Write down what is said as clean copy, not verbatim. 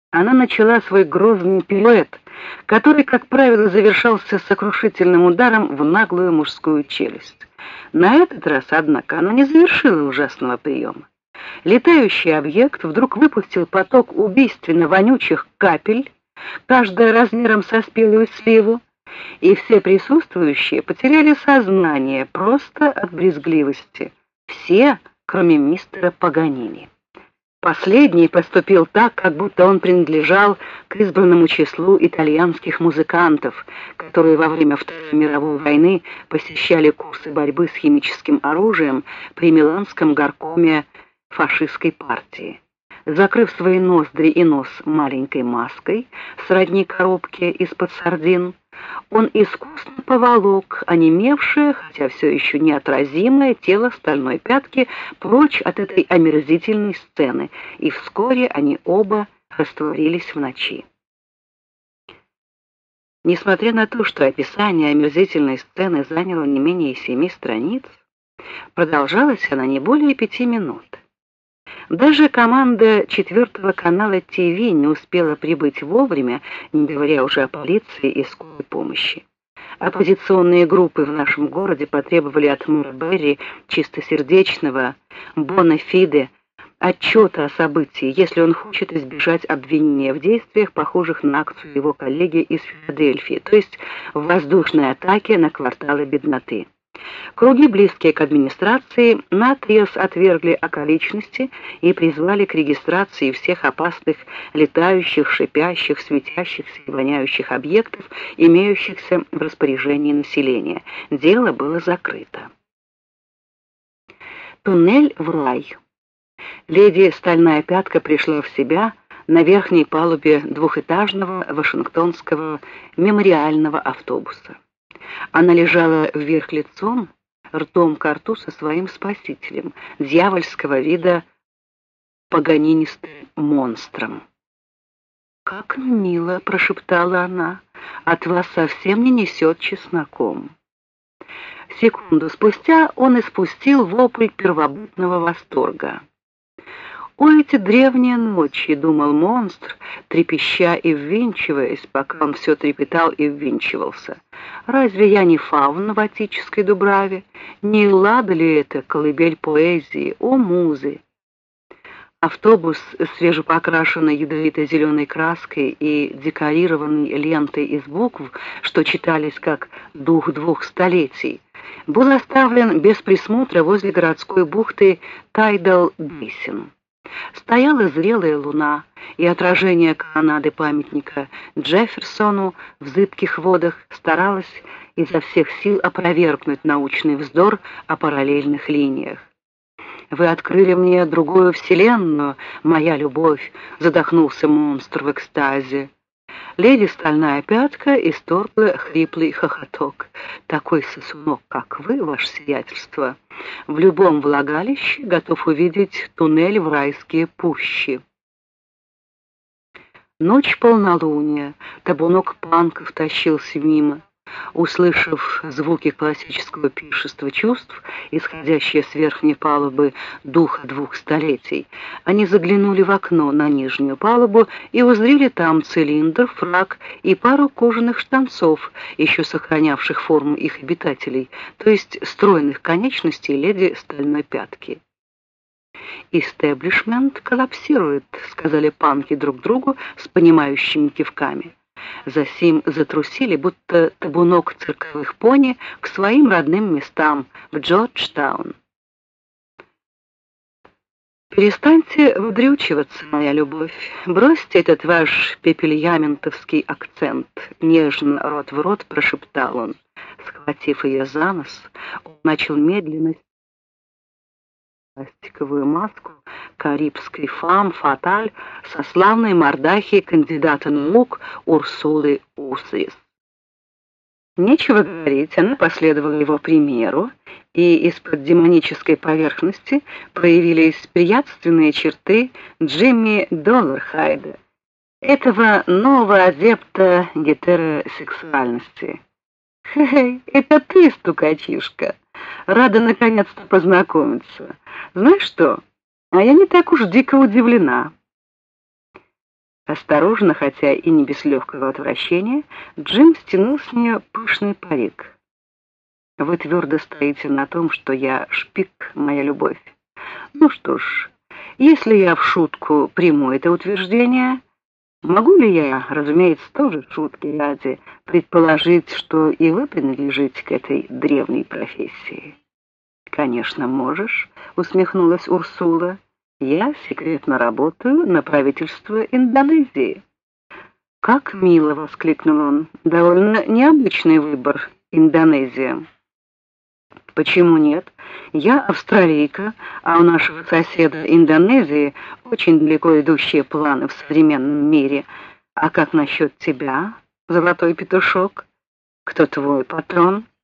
Она начала свой грозный пируэт, который, как правило, завершался сокрушительным ударом в наглую мужскую челюсть. На этот раз, однако, она не завершила ужасного приема. Летающий объект вдруг выпустил поток убийственно вонючих капель, каждая размером со спелую сливу, и все присутствующие потеряли сознание просто от брезгливости. Все, кроме мистера Паганини. Последний поступил так, как будто он принадлежал к избранному числу итальянских музыкантов, которые во время Второй мировой войны посещали курсы борьбы с химическим оружием при Миланском горкоме фашистской партии. Закрыв свои ноздри и нос маленькой маской, сродни коробке из-под сардин, он искусно поволок онемевшее, хотя все еще неотразимое тело стальной пятки прочь от этой омерзительной сцены, и вскоре они оба растворились в ночи. Несмотря на то, что описание омерзительной сцены заняло не менее 7 страниц, продолжалась она не более 5 минут. Даже команда 4-го канала ТВ не успела прибыть вовремя, не говоря уже о полиции и скорой помощи. Оппозиционные группы в нашем городе потребовали от мэра Берри чистосердечного бона фиде отчета о событии, если он хочет избежать обвинения в действиях, похожих на акцию его коллеги из Филадельфии, то есть в воздушной атаке на кварталы бедноты. Круги, близкие к администрации, наотрез отвергли околичности и призвали к регистрации всех опасных летающих, шипящих, светящихся и воняющих объектов, имеющихся в распоряжении населения. Дело было закрыто. Туннель в рай. Леди Стальная Пятка пришла в себя на верхней палубе двухэтажного вашингтонского мемориального автобуса. Она лежала вверх лицом, ртом ко рту со своим спасителем, дьявольского вида паганинистым монстром. «Как мило!» — прошептала она. «От вас совсем не несет чесноком». Секунду спустя он испустил вопль первобытного восторга. «О, эти древние ночи!» — думал монстр, трепеща и ввинчиваясь, пока он все трепетал и ввинчивался. «Разве я не фауна в отеческой дубраве? Не Эллада ли это, колыбель поэзии? О, музы!» Автобус, свежепокрашенный ядовито-зеленой краской и декорированный лентой из букв, что читались как «Дух двух столетий», был оставлен без присмотра возле городской бухты Тайдал-Бейсин. Стояла зрелая луна, и отражение колоннады памятника Джефферсону в зыбких водах старалось изо всех сил опровергнуть научный вздор о параллельных линиях. «Вы открыли мне другую вселенную, моя любовь», — задохнулся монстр в экстазе. Леди Стальная Пятка исторгла хриплый хохоток. «Такой сосунок, как вы, ваше сиятельство, в любом влагалище готов увидеть туннель в райские пущи». Ночь полнолуния, табунок панков тащился мимо. Услышав звуки классического пиршества чувств, исходящие с верхней палубы духа двух столетий, они заглянули в окно на нижнюю палубу и узрели там цилиндр, фрак и пару кожаных штанцов, еще сохранявших форму их обитателей, то есть стройных конечностей леди Стальной Пятки. «Истеблишмент коллапсирует», — сказали панки друг другу с понимающими кивками. Засим затрусили, будто табунок цирковых пони, к своим родным местам, в Джорджтаун. «Перестаньте выдрючиваться, моя любовь. Бросьте этот ваш пепельяментовский акцент», — нежно рот в рот прошептал он. Схватив ее за нос, он начал медленно пластиковую маску карибской фам фаталь со славной мордахи кандидата наук Урсулы Усрис. Нечего говорить, она последовала его примеру, и из-под демонической поверхности проявились приятственные черты Джимми Доллархайда, этого нового адепта гетеросексуальности. «Хе-хе, это ты, стукачишка! Рада наконец-то познакомиться. Знаешь что, а я не так уж дико удивлена». Осторожно, хотя и не без легкого отвращения, Джим стянул с нее пышный парик. «Вы твердо стоите на том, что я шпик, моя любовь. Ну что ж, если я в шутку приму это утверждение, могу ли я, разумеется, тоже шутки ради, предположить, что и вы принадлежите к этой древней профессии?» «Конечно, можешь», — усмехнулась Урсула. «Я секретно работаю на правительство Индонезии». «Как мило!» — воскликнул он. «Довольно необычный выбор — Индонезия». «Почему нет? Я австралийка, а у нашего соседа Индонезии очень далеко идущие планы в современном мире. А как насчет тебя, золотой петушок? Кто твой патрон?»